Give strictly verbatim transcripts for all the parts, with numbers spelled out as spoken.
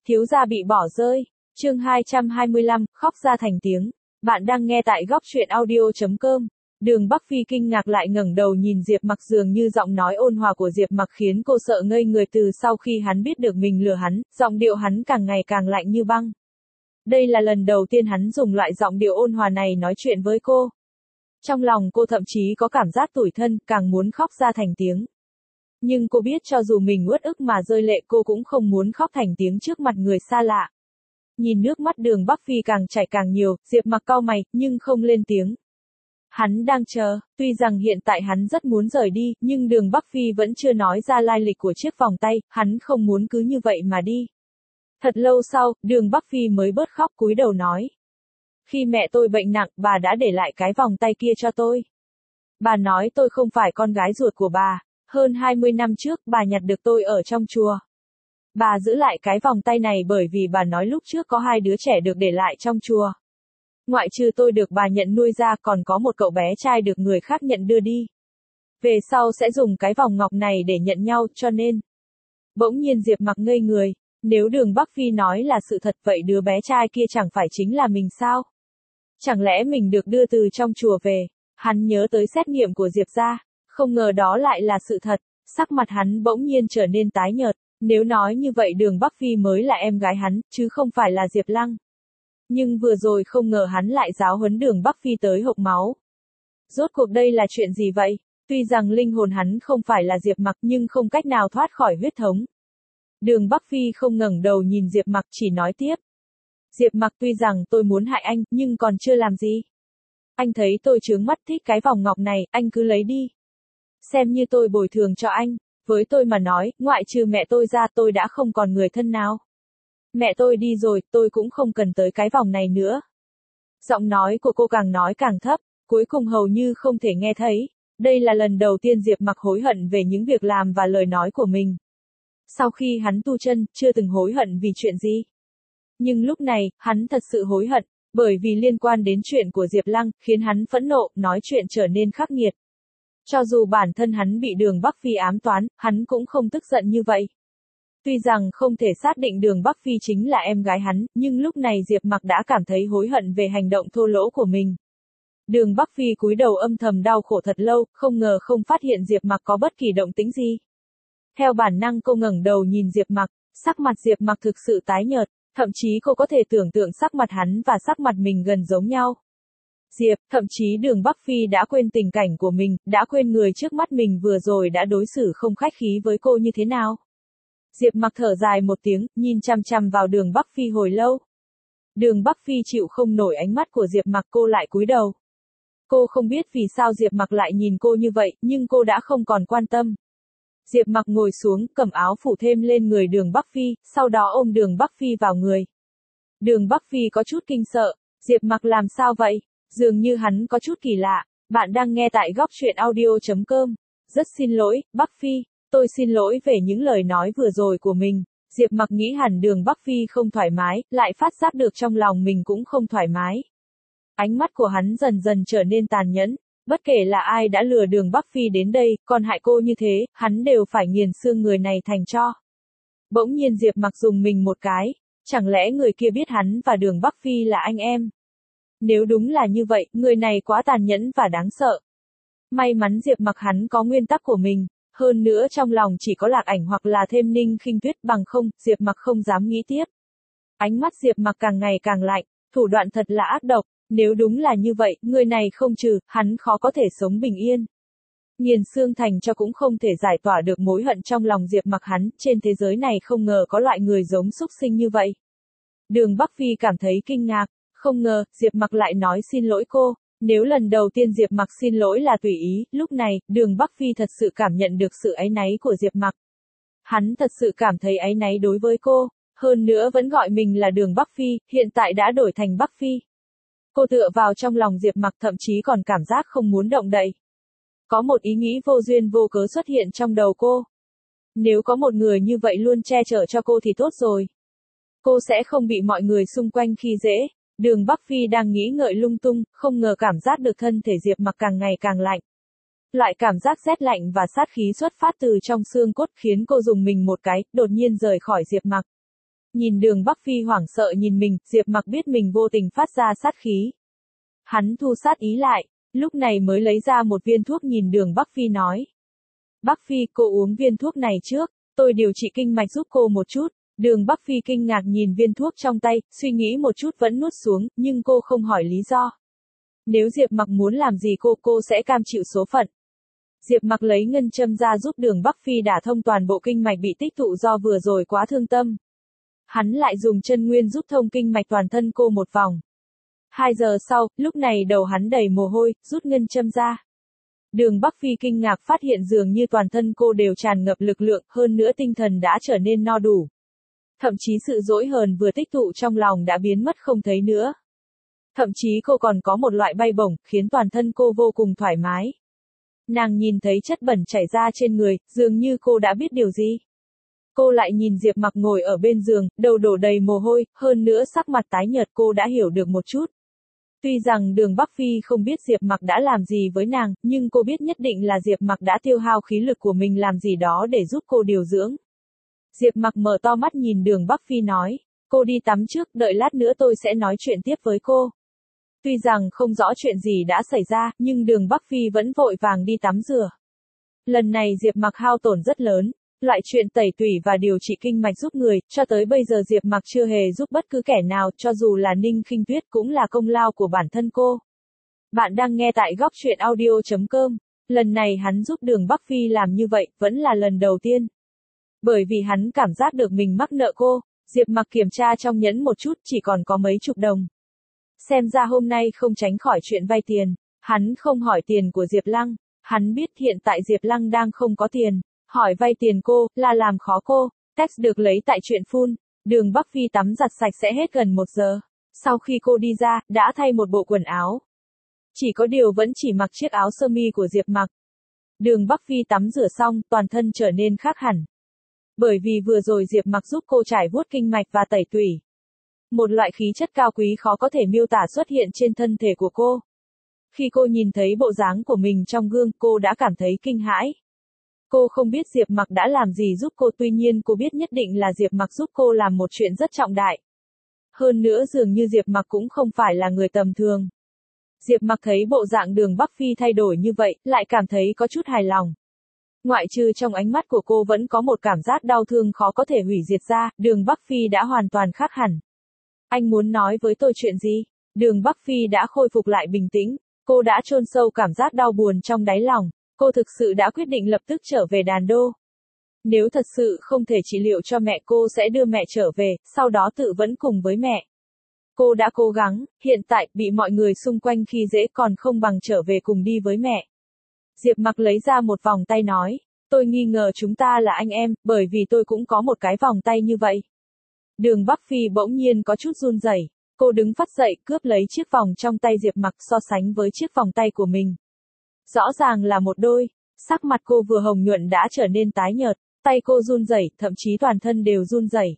Thiếu gia bị bỏ rơi. Chương hai trăm hai mươi lăm, khóc ra thành tiếng. Bạn đang nghe tại góc truyện audio chấm com. Đường Bắc Phi kinh ngạc lại ngẩng đầu nhìn Diệp Mặc, dường như giọng nói ôn hòa của Diệp Mặc khiến cô sợ ngây người. Từ sau khi hắn biết được mình lừa hắn, giọng điệu hắn càng ngày càng lạnh như băng. Đây là lần đầu tiên hắn dùng loại giọng điệu ôn hòa này nói chuyện với cô. Trong lòng cô thậm chí có cảm giác tủi thân, càng muốn khóc ra thành tiếng. Nhưng cô biết cho dù mình uất ức mà rơi lệ, cô cũng không muốn khóc thành tiếng trước mặt người xa lạ. Nhìn nước mắt Đường Bắc Phi càng chảy càng nhiều, Diệp Mặc cau mày, nhưng không lên tiếng. Hắn đang chờ, tuy rằng hiện tại hắn rất muốn rời đi, nhưng Đường Bắc Phi vẫn chưa nói ra lai lịch của chiếc vòng tay, hắn không muốn cứ như vậy mà đi. Thật lâu sau, Đường Bắc Phi mới bớt khóc, cúi đầu nói. Khi mẹ tôi bệnh nặng, bà đã để lại cái vòng tay kia cho tôi. Bà nói tôi không phải con gái ruột của bà, hơn hai mươi năm trước bà nhặt được tôi ở trong chùa. Bà giữ lại cái vòng tay này bởi vì bà nói lúc trước có hai đứa trẻ được để lại trong chùa. Ngoại trừ tôi được bà nhận nuôi ra, còn có một cậu bé trai được người khác nhận đưa đi. Về sau sẽ dùng cái vòng ngọc này để nhận nhau, cho nên. Bỗng nhiên Diệp Mặc ngây người, nếu Đường Bắc Phi nói là sự thật, vậy đứa bé trai kia chẳng phải chính là mình sao? Chẳng lẽ mình được đưa từ trong chùa về? Hắn nhớ tới xét nghiệm của Diệp gia, không ngờ đó lại là sự thật, sắc mặt hắn bỗng nhiên trở nên tái nhợt. Nếu nói như vậy Đường Bắc Phi mới là em gái hắn, chứ không phải là Diệp Lăng. Nhưng vừa rồi không ngờ hắn lại giáo huấn Đường Bắc Phi tới hộc máu. Rốt cuộc đây là chuyện gì vậy? Tuy rằng linh hồn hắn không phải là Diệp Mặc nhưng không cách nào thoát khỏi huyết thống. Đường Bắc Phi không ngẩng đầu nhìn Diệp Mặc, chỉ nói tiếp. Diệp Mặc, tuy rằng tôi muốn hại anh, nhưng còn chưa làm gì. Anh thấy tôi chướng mắt thích cái vòng ngọc này, anh cứ lấy đi. Xem như tôi bồi thường cho anh. Với tôi mà nói, ngoại trừ mẹ tôi ra tôi đã không còn người thân nào. Mẹ tôi đi rồi, tôi cũng không cần tới cái vòng này nữa. Giọng nói của cô càng nói càng thấp, cuối cùng hầu như không thể nghe thấy. Đây là lần đầu tiên Diệp Mặc hối hận về những việc làm và lời nói của mình. Sau khi hắn tu chân, chưa từng hối hận vì chuyện gì. Nhưng lúc này, hắn thật sự hối hận, bởi vì liên quan đến chuyện của Diệp Lăng, khiến hắn phẫn nộ, nói chuyện trở nên khắc nghiệt. Cho dù bản thân hắn bị Đường Bắc Phi ám toán, hắn cũng không tức giận như vậy. Tuy rằng không thể xác định Đường Bắc Phi chính là em gái hắn, nhưng lúc này Diệp Mặc đã cảm thấy hối hận về hành động thô lỗ của mình. Đường Bắc Phi cúi đầu âm thầm đau khổ thật lâu, không ngờ không phát hiện Diệp Mặc có bất kỳ động tĩnh gì. Theo bản năng cô ngẩng đầu nhìn Diệp Mặc, sắc mặt Diệp Mặc thực sự tái nhợt, thậm chí cô có thể tưởng tượng sắc mặt hắn và sắc mặt mình gần giống nhau. Diệp, thậm chí Đường Bắc Phi đã quên tình cảnh của mình, đã quên người trước mắt mình vừa rồi đã đối xử không khách khí với cô như thế nào. Diệp Mặc thở dài một tiếng, nhìn chăm chăm vào Đường Bắc Phi hồi lâu. Đường Bắc Phi chịu không nổi ánh mắt của Diệp Mặc, cô lại cúi đầu. Cô không biết vì sao Diệp Mặc lại nhìn cô như vậy, nhưng cô đã không còn quan tâm. Diệp Mặc ngồi xuống, cầm áo phủ thêm lên người Đường Bắc Phi, sau đó ôm Đường Bắc Phi vào người. Đường Bắc Phi có chút kinh sợ, Diệp Mặc làm sao vậy? Dường như hắn có chút kỳ lạ. Bạn đang nghe tại góc truyện audio chấm com. Rất xin lỗi, Bắc Phi, tôi xin lỗi về những lời nói vừa rồi của mình. Diệp Mặc nghĩ hẳn Đường Bắc Phi không thoải mái, lại phát giác được trong lòng mình cũng không thoải mái. Ánh mắt của hắn dần dần trở nên tàn nhẫn. Bất kể là ai đã lừa Đường Bắc Phi đến đây, còn hại cô như thế, hắn đều phải nghiền xương người này thành tro. Bỗng nhiên Diệp Mặc dùng mình một cái. Chẳng lẽ người kia biết hắn và Đường Bắc Phi là anh em? Nếu đúng là như vậy, người này quá tàn nhẫn và đáng sợ. May mắn Diệp Mặc hắn có nguyên tắc của mình, hơn nữa trong lòng chỉ có Lạc Ảnh hoặc là thêm Ninh Khinh Tuyết, bằng không, Diệp Mặc không dám nghĩ tiếp. Ánh mắt Diệp Mặc càng ngày càng lạnh, thủ đoạn thật là ác độc, nếu đúng là như vậy, người này không trừ, hắn khó có thể sống bình yên. Nghiền xương thành cho cũng không thể giải tỏa được mối hận trong lòng Diệp Mặc hắn, trên thế giới này không ngờ có loại người giống súc sinh như vậy. Đường Bắc Phi cảm thấy kinh ngạc. Không ngờ, Diệp Mặc lại nói xin lỗi cô. Nếu lần đầu tiên Diệp Mặc xin lỗi là tùy ý, lúc này, Đường Bắc Phi thật sự cảm nhận được sự áy náy của Diệp Mặc. Hắn thật sự cảm thấy áy náy đối với cô, hơn nữa vẫn gọi mình là Đường Bắc Phi, hiện tại đã đổi thành Bắc Phi. Cô tựa vào trong lòng Diệp Mặc, thậm chí còn cảm giác không muốn động đậy. Có một ý nghĩ vô duyên vô cớ xuất hiện trong đầu cô. Nếu có một người như vậy luôn che chở cho cô thì tốt rồi. Cô sẽ không bị mọi người xung quanh khi dễ. Đường Bắc Phi đang nghĩ ngợi lung tung, không ngờ cảm giác được thân thể Diệp Mặc càng ngày càng lạnh. Loại cảm giác rét lạnh và sát khí xuất phát từ trong xương cốt khiến cô dùng mình một cái, đột nhiên rời khỏi Diệp Mặc. Nhìn Đường Bắc Phi hoảng sợ nhìn mình, Diệp Mặc biết mình vô tình phát ra sát khí. Hắn thu sát ý lại, lúc này mới lấy ra một viên thuốc nhìn Đường Bắc Phi nói. Bắc Phi, cô uống viên thuốc này trước, tôi điều trị kinh mạch giúp cô một chút. Đường Bắc Phi kinh ngạc nhìn viên thuốc trong tay, suy nghĩ một chút vẫn nuốt xuống, nhưng cô không hỏi lý do. Nếu Diệp Mặc muốn làm gì cô, cô sẽ cam chịu số phận. Diệp Mặc lấy ngân châm ra giúp Đường Bắc Phi đả thông toàn bộ kinh mạch bị tích tụ do vừa rồi quá thương tâm. Hắn lại dùng chân nguyên giúp thông kinh mạch toàn thân cô một vòng. Hai giờ sau, lúc này đầu hắn đầy mồ hôi, rút ngân châm ra. Đường Bắc Phi kinh ngạc phát hiện dường như toàn thân cô đều tràn ngập lực lượng, hơn nữa tinh thần đã trở nên no đủ. Thậm chí sự dỗi hờn vừa tích tụ trong lòng đã biến mất không thấy nữa. Thậm chí cô còn có một loại bay bổng, khiến toàn thân cô vô cùng thoải mái. Nàng nhìn thấy chất bẩn chảy ra trên người, dường như cô đã biết điều gì. Cô lại nhìn Diệp Mặc ngồi ở bên giường, đầu đổ đầy mồ hôi, hơn nữa sắc mặt tái nhợt, cô đã hiểu được một chút. Tuy rằng Đường Bắc Phi không biết Diệp Mặc đã làm gì với nàng, nhưng cô biết nhất định là Diệp Mặc đã tiêu hao khí lực của mình làm gì đó để giúp cô điều dưỡng. Diệp Mặc mở to mắt nhìn Đường Bắc Phi nói, cô đi tắm trước, đợi lát nữa tôi sẽ nói chuyện tiếp với cô. Tuy rằng không rõ chuyện gì đã xảy ra, nhưng Đường Bắc Phi vẫn vội vàng đi tắm rửa. Lần này Diệp Mặc hao tổn rất lớn, loại chuyện tẩy tủy và điều trị kinh mạch giúp người, cho tới bây giờ Diệp Mặc chưa hề giúp bất cứ kẻ nào, cho dù là Ninh Khinh Tuyết cũng là công lao của bản thân cô. Bạn đang nghe tại góc truyện audio chấm com, lần này hắn giúp Đường Bắc Phi làm như vậy, vẫn là lần đầu tiên. Bởi vì hắn cảm giác được mình mắc nợ cô, Diệp Mặc kiểm tra trong nhẫn một chút chỉ còn có mấy chục đồng. Xem ra hôm nay không tránh khỏi chuyện vay tiền, hắn không hỏi tiền của Diệp Lăng, hắn biết hiện tại Diệp Lăng đang không có tiền, hỏi vay tiền cô, là làm khó cô, text được lấy tại chuyện phun, Đường Bắc Phi tắm giặt sạch sẽ hết gần một giờ. Sau khi cô đi ra, đã thay một bộ quần áo. Chỉ có điều vẫn chỉ mặc chiếc áo sơ mi của Diệp Mặc. Đường Bắc Phi tắm rửa xong, toàn thân trở nên khác hẳn. Bởi vì vừa rồi Diệp Mặc giúp cô trải vuốt kinh mạch và tẩy tủy. Một loại khí chất cao quý khó có thể miêu tả xuất hiện trên thân thể của cô. Khi cô nhìn thấy bộ dáng của mình trong gương, cô đã cảm thấy kinh hãi. Cô không biết Diệp Mặc đã làm gì giúp cô, tuy nhiên cô biết nhất định là Diệp Mặc giúp cô làm một chuyện rất trọng đại. Hơn nữa dường như Diệp Mặc cũng không phải là người tầm thường. Diệp Mặc thấy bộ dạng Đường Bắc Phi thay đổi như vậy, lại cảm thấy có chút hài lòng. Ngoại trừ trong ánh mắt của cô vẫn có một cảm giác đau thương khó có thể hủy diệt ra, Đường Bắc Phi đã hoàn toàn khác hẳn. Anh muốn nói với tôi chuyện gì? Đường Bắc Phi đã khôi phục lại bình tĩnh, cô đã chôn sâu cảm giác đau buồn trong đáy lòng, cô thực sự đã quyết định lập tức trở về đàn đô. Nếu thật sự không thể trị liệu cho mẹ, cô sẽ đưa mẹ trở về, sau đó tự vẫn cùng với mẹ. Cô đã cố gắng, hiện tại bị mọi người xung quanh khi dễ còn không bằng trở về cùng đi với mẹ. Diệp Mặc lấy ra một vòng tay nói, tôi nghi ngờ chúng ta là anh em, bởi vì tôi cũng có một cái vòng tay như vậy. Đường Bắc Phi bỗng nhiên có chút run rẩy, cô đứng phắt dậy, cướp lấy chiếc vòng trong tay Diệp Mặc so sánh với chiếc vòng tay của mình. Rõ ràng là một đôi, sắc mặt cô vừa hồng nhuận đã trở nên tái nhợt, tay cô run rẩy, thậm chí toàn thân đều run rẩy.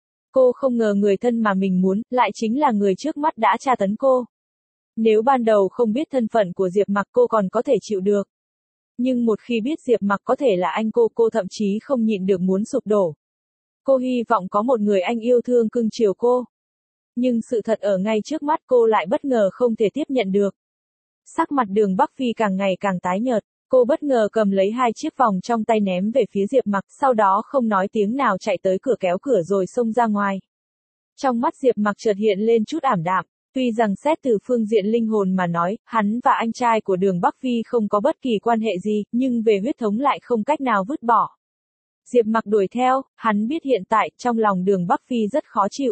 Cô không ngờ người thân mà mình muốn, lại chính là người trước mắt đã tra tấn cô. Nếu ban đầu không biết thân phận của Diệp Mặc cô còn có thể chịu được. Nhưng một khi biết Diệp Mặc có thể là anh cô, cô thậm chí không nhịn được muốn sụp đổ. Cô hy vọng có một người anh yêu thương cưng chiều cô. Nhưng sự thật ở ngay trước mắt cô lại bất ngờ không thể tiếp nhận được. Sắc mặt Đường Bắc Phi càng ngày càng tái nhợt, cô bất ngờ cầm lấy hai chiếc vòng trong tay ném về phía Diệp Mặc, sau đó không nói tiếng nào chạy tới cửa kéo cửa rồi xông ra ngoài. Trong mắt Diệp Mặc chợt hiện lên chút ảm đạm, tuy rằng xét từ phương diện linh hồn mà nói, hắn và anh trai của Đường Bắc Phi không có bất kỳ quan hệ gì, nhưng về huyết thống lại không cách nào vứt bỏ. Diệp Mặc đuổi theo, hắn biết hiện tại, trong lòng Đường Bắc Phi rất khó chịu.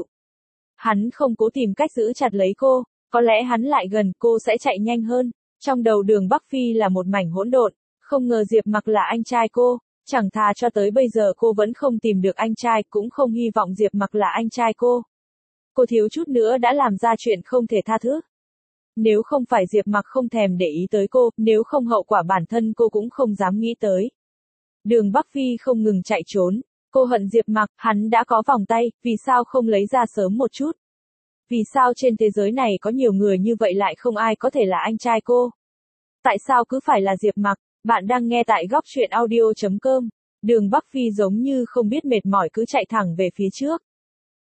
Hắn không cố tìm cách giữ chặt lấy cô, có lẽ hắn lại gần, cô sẽ chạy nhanh hơn. Trong đầu Đường Bắc Phi là một mảnh hỗn độn, không ngờ Diệp Mặc là anh trai cô, chẳng thà cho tới bây giờ cô vẫn không tìm được anh trai, cũng không hy vọng Diệp Mặc là anh trai cô. Cô thiếu chút nữa đã làm ra chuyện không thể tha thứ. Nếu không phải Diệp Mặc không thèm để ý tới cô, nếu không hậu quả bản thân cô cũng không dám nghĩ tới. Đường Bắc Phi không ngừng chạy trốn, cô hận Diệp Mặc, hắn đã có vòng tay, vì sao không lấy ra sớm một chút? Vì sao trên thế giới này có nhiều người như vậy lại không ai có thể là anh trai cô? Tại sao cứ phải là Diệp Mặc? Bạn đang nghe tại góc truyện audio chấm com. Đường Bắc Phi giống như không biết mệt mỏi cứ chạy thẳng về phía trước.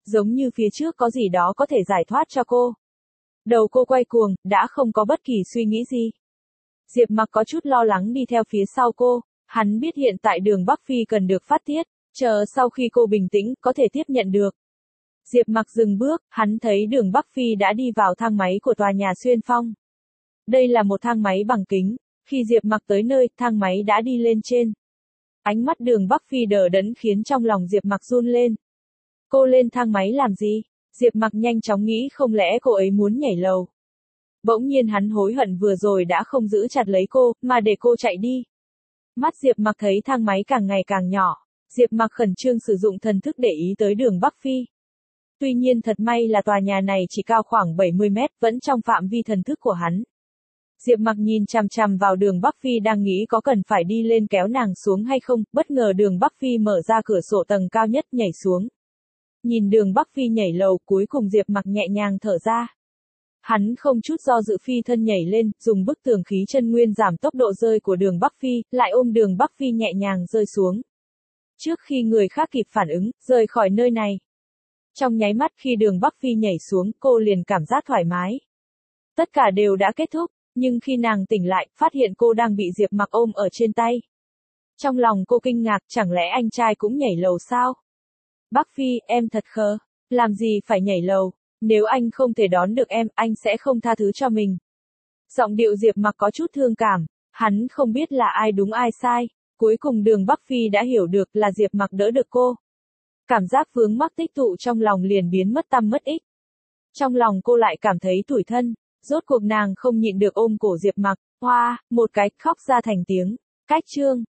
giống như phía trước có gì đó có thể giải thoát cho cô. Đầu cô quay cuồng, đã không có bất kỳ suy nghĩ gì. Diệp Mặc có chút lo lắng đi theo phía sau cô, hắn biết hiện tại đường Bắc Phi cần được phát tiết, chờ sau khi cô bình tĩnh, có thể tiếp nhận được. Diệp Mặc dừng bước, hắn thấy đường Bắc Phi đã đi vào thang máy của tòa nhà Xuyên Phong. Đây là một thang máy bằng kính, khi Diệp Mặc tới nơi, thang máy đã đi lên trên. Ánh mắt đường Bắc Phi đờ đẫn khiến trong lòng Diệp Mặc run lên. Cô lên thang máy làm gì? Diệp Mặc nhanh chóng nghĩ không lẽ cô ấy muốn nhảy lầu. Bỗng nhiên hắn hối hận vừa rồi đã không giữ chặt lấy cô, mà để cô chạy đi. Mắt Diệp Mặc thấy thang máy càng ngày càng nhỏ. Diệp Mặc khẩn trương sử dụng thần thức để ý tới đường Bắc Phi. Tuy nhiên thật may là tòa nhà này chỉ cao khoảng bảy mươi mét, vẫn trong phạm vi thần thức của hắn. Diệp Mặc nhìn chằm chằm vào đường Bắc Phi đang nghĩ có cần phải đi lên kéo nàng xuống hay không, bất ngờ đường Bắc Phi mở ra cửa sổ tầng cao nhất nhảy xuống. Nhìn đường Bắc Phi nhảy lầu, cuối cùng Diệp Mặc nhẹ nhàng thở ra. Hắn không chút do dự phi thân nhảy lên, dùng bức tường khí chân nguyên giảm tốc độ rơi của đường Bắc Phi, lại ôm đường Bắc Phi nhẹ nhàng rơi xuống. Trước khi người khác kịp phản ứng, rời khỏi nơi này. Trong nháy mắt khi đường Bắc Phi nhảy xuống, cô liền cảm giác thoải mái. Tất cả đều đã kết thúc, nhưng khi nàng tỉnh lại, phát hiện cô đang bị Diệp Mặc ôm ở trên tay. Trong lòng cô kinh ngạc, chẳng lẽ anh trai cũng nhảy lầu sao? Bắc Phi, em thật khờ, làm gì phải nhảy lầu, nếu anh không thể đón được em, anh sẽ không tha thứ cho mình. Giọng điệu Diệp Mặc có chút thương cảm, hắn không biết là ai đúng ai sai, cuối cùng đường Bắc Phi đã hiểu được là Diệp Mặc đỡ được cô. Cảm giác vướng mắc tích tụ trong lòng liền biến mất tăm mất ích. Trong lòng cô lại cảm thấy tủi thân, rốt cuộc nàng không nhịn được ôm cổ Diệp Mặc, hoa, một cái, khóc ra thành tiếng. Cách chương